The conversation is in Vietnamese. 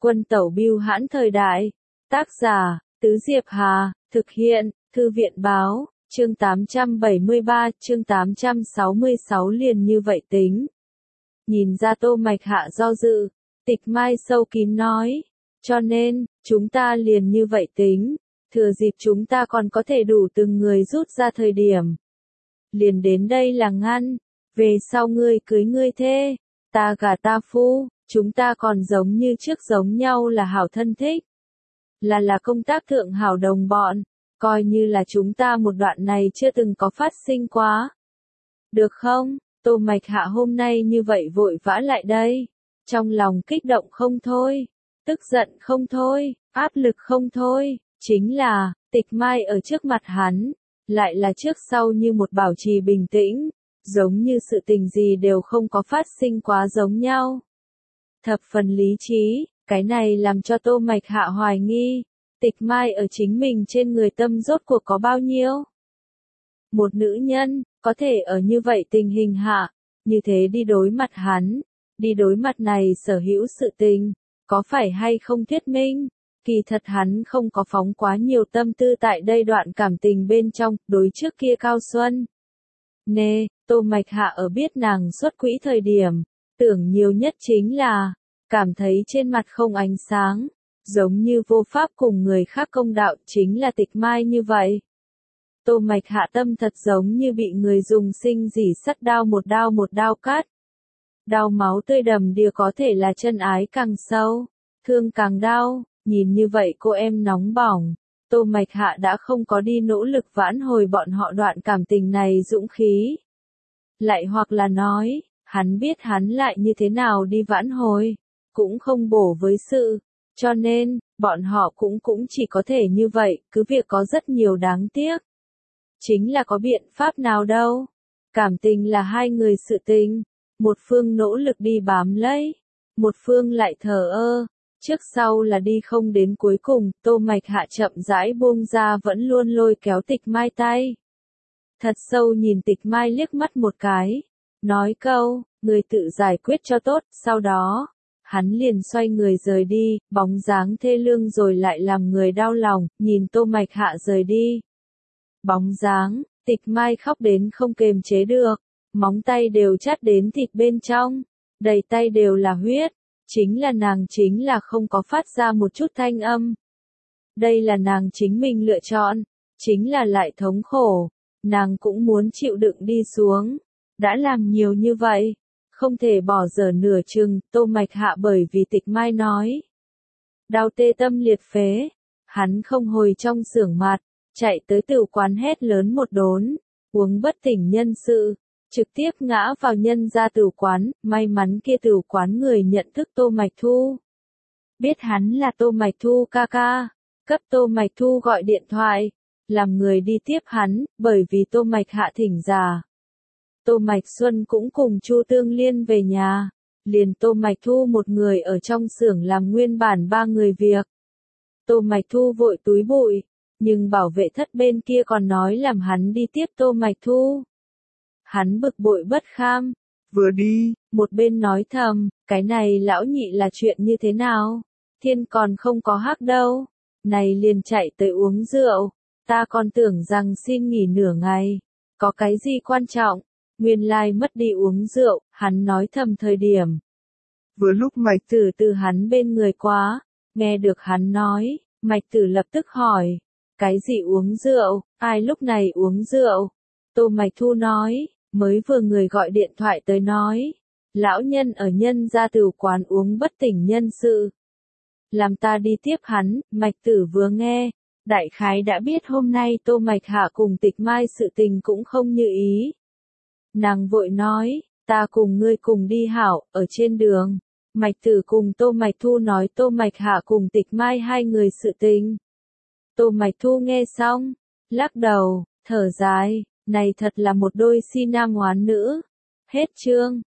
Quân tẩu bưu hãn thời đại. Tác giả, Tứ Diệp Hà, thực hiện, Thư viện báo, chương 873, chương 866 liền như vậy tính. Nhìn ra Tô Mạch Hạ do dự, Tịch Mai sâu kín nói, cho nên, chúng ta liền như vậy tính, thừa dịp chúng ta còn có thể đủ từng người rút ra thời điểm. Liền đến đây là ngăn, về sau ngươi cưới ngươi thê, ta gả ta phu, chúng ta còn giống như trước giống nhau là hảo thân thích. Là công tác thượng hảo đồng bọn, coi như là chúng ta một đoạn này chưa từng có phát sinh quá. Được không? Tô Mạch Hạ hôm nay như vậy vội vã lại đây, trong lòng kích động không thôi, tức giận không thôi, áp lực không thôi, chính là, Tịch Mai ở trước mặt hắn, lại là trước sau như một bảo trì bình tĩnh, giống như sự tình gì đều không có phát sinh quá giống nhau. Thập phần lý trí, cái này làm cho Tô Mạch Hạ hoài nghi, Tịch Mai ở chính mình trên người tâm rốt cuộc có bao nhiêu. Một nữ nhân, có thể ở như vậy tình hình hạ, như thế đi đối mặt hắn, đi đối mặt này sở hữu sự tình, có phải hay không thuyết minh, kỳ thật hắn không có phóng quá nhiều tâm tư tại đây đoạn cảm tình bên trong, đối trước kia Cao Xuân. Nê, Tô Mạch Hạ ở biết nàng xuất quỹ thời điểm, tưởng nhiều nhất chính là, cảm thấy trên mặt không ánh sáng, giống như vô pháp cùng người khác công đạo chính là Tịch Mai như vậy. Tô Mạch Hạ tâm thật giống như bị người dùng sinh dỉ sắt đao một đao cắt. Đau máu tươi đầm đìa có thể là chân ái càng sâu, thương càng đau, nhìn như vậy cô em nóng bỏng, Tô Mạch Hạ đã không có đi nỗ lực vãn hồi bọn họ đoạn cảm tình này dũng khí. Lại hoặc là nói, hắn biết hắn lại như thế nào đi vãn hồi, cũng không bổ với sự, cho nên, bọn họ cũng chỉ có thể như vậy, cứ việc có rất nhiều đáng tiếc. Chính là có biện pháp nào đâu. Cảm tình là hai người sự tình, một phương nỗ lực đi bám lấy, một phương lại thờ ơ, trước sau là đi không đến cuối cùng, Tô Mạch Hạ chậm rãi buông ra vẫn luôn lôi kéo Tịch Mai tay. Thật sâu nhìn Tịch Mai liếc mắt một cái, nói câu, người tự giải quyết cho tốt, sau đó, hắn liền xoay người rời đi, bóng dáng thê lương rồi lại làm người đau lòng, nhìn Tô Mạch Hạ rời đi. Bóng dáng, Tịch Mai khóc đến không kềm chế được, móng tay đều chát đến thịt bên trong, đầy tay đều là huyết, chính là không có phát ra một chút thanh âm. Đây là nàng chính mình lựa chọn, chính là lại thống khổ, nàng cũng muốn chịu đựng đi xuống, đã làm nhiều như vậy, không thể bỏ dở nửa chừng, Tô Mạch Hạ bởi vì Tịch Mai nói. Đau tê tâm liệt phế, hắn không hồi trong xưởng mặt, chạy tới tửu quán hét lớn một đốn, uống bất tỉnh nhân sự, trực tiếp ngã vào nhân gia tửu quán, may mắn kia tửu quán người nhận thức Tô Mạch Thu. Biết hắn là Tô Mạch Thu ca ca, cấp Tô Mạch Thu gọi điện thoại, làm người đi tiếp hắn, bởi vì Tô Mạch Hạ thỉnh giả. Tô Mạch Xuân cũng cùng Chu Tương Liên về nhà, liền Tô Mạch Thu một người ở trong xưởng làm nguyên bản 3 người việc. Tô Mạch Thu vội túi bụi, nhưng bảo vệ thất bên kia còn nói làm hắn đi tiếp Tô Mạch Thu. Hắn bực bội bất kham, vừa đi, một bên nói thầm, cái này lão nhị là chuyện như thế nào? Thiên còn không có hắc đâu, này liền chạy tới uống rượu, ta còn tưởng rằng xin nghỉ nửa ngày, có cái gì quan trọng, nguyên lai mất đi uống rượu, hắn nói thầm thời điểm. Vừa lúc Mạch Tử từ hắn bên người quá, nghe được hắn nói, Mạch Tử lập tức hỏi, cái gì uống rượu, ai lúc này uống rượu? Tô Mạch Thu nói, mới vừa người gọi điện thoại tới nói, lão nhân ở nhân gia tửu quán uống bất tỉnh nhân sự. Làm ta đi tiếp hắn, Mạch Tử vừa nghe, đại khái đã biết hôm nay Tô Mạch Hạ cùng Tịch Mai sự tình cũng không như ý. Nàng vội nói, ta cùng ngươi cùng đi hảo, ở trên đường. Mạch Tử cùng Tô Mạch Thu nói Tô Mạch Hạ cùng Tịch Mai hai người sự tình. Tô Mạch Thu nghe xong, lắc đầu, thở dài, này thật là một đôi si nam hoán nữ. Hết chương.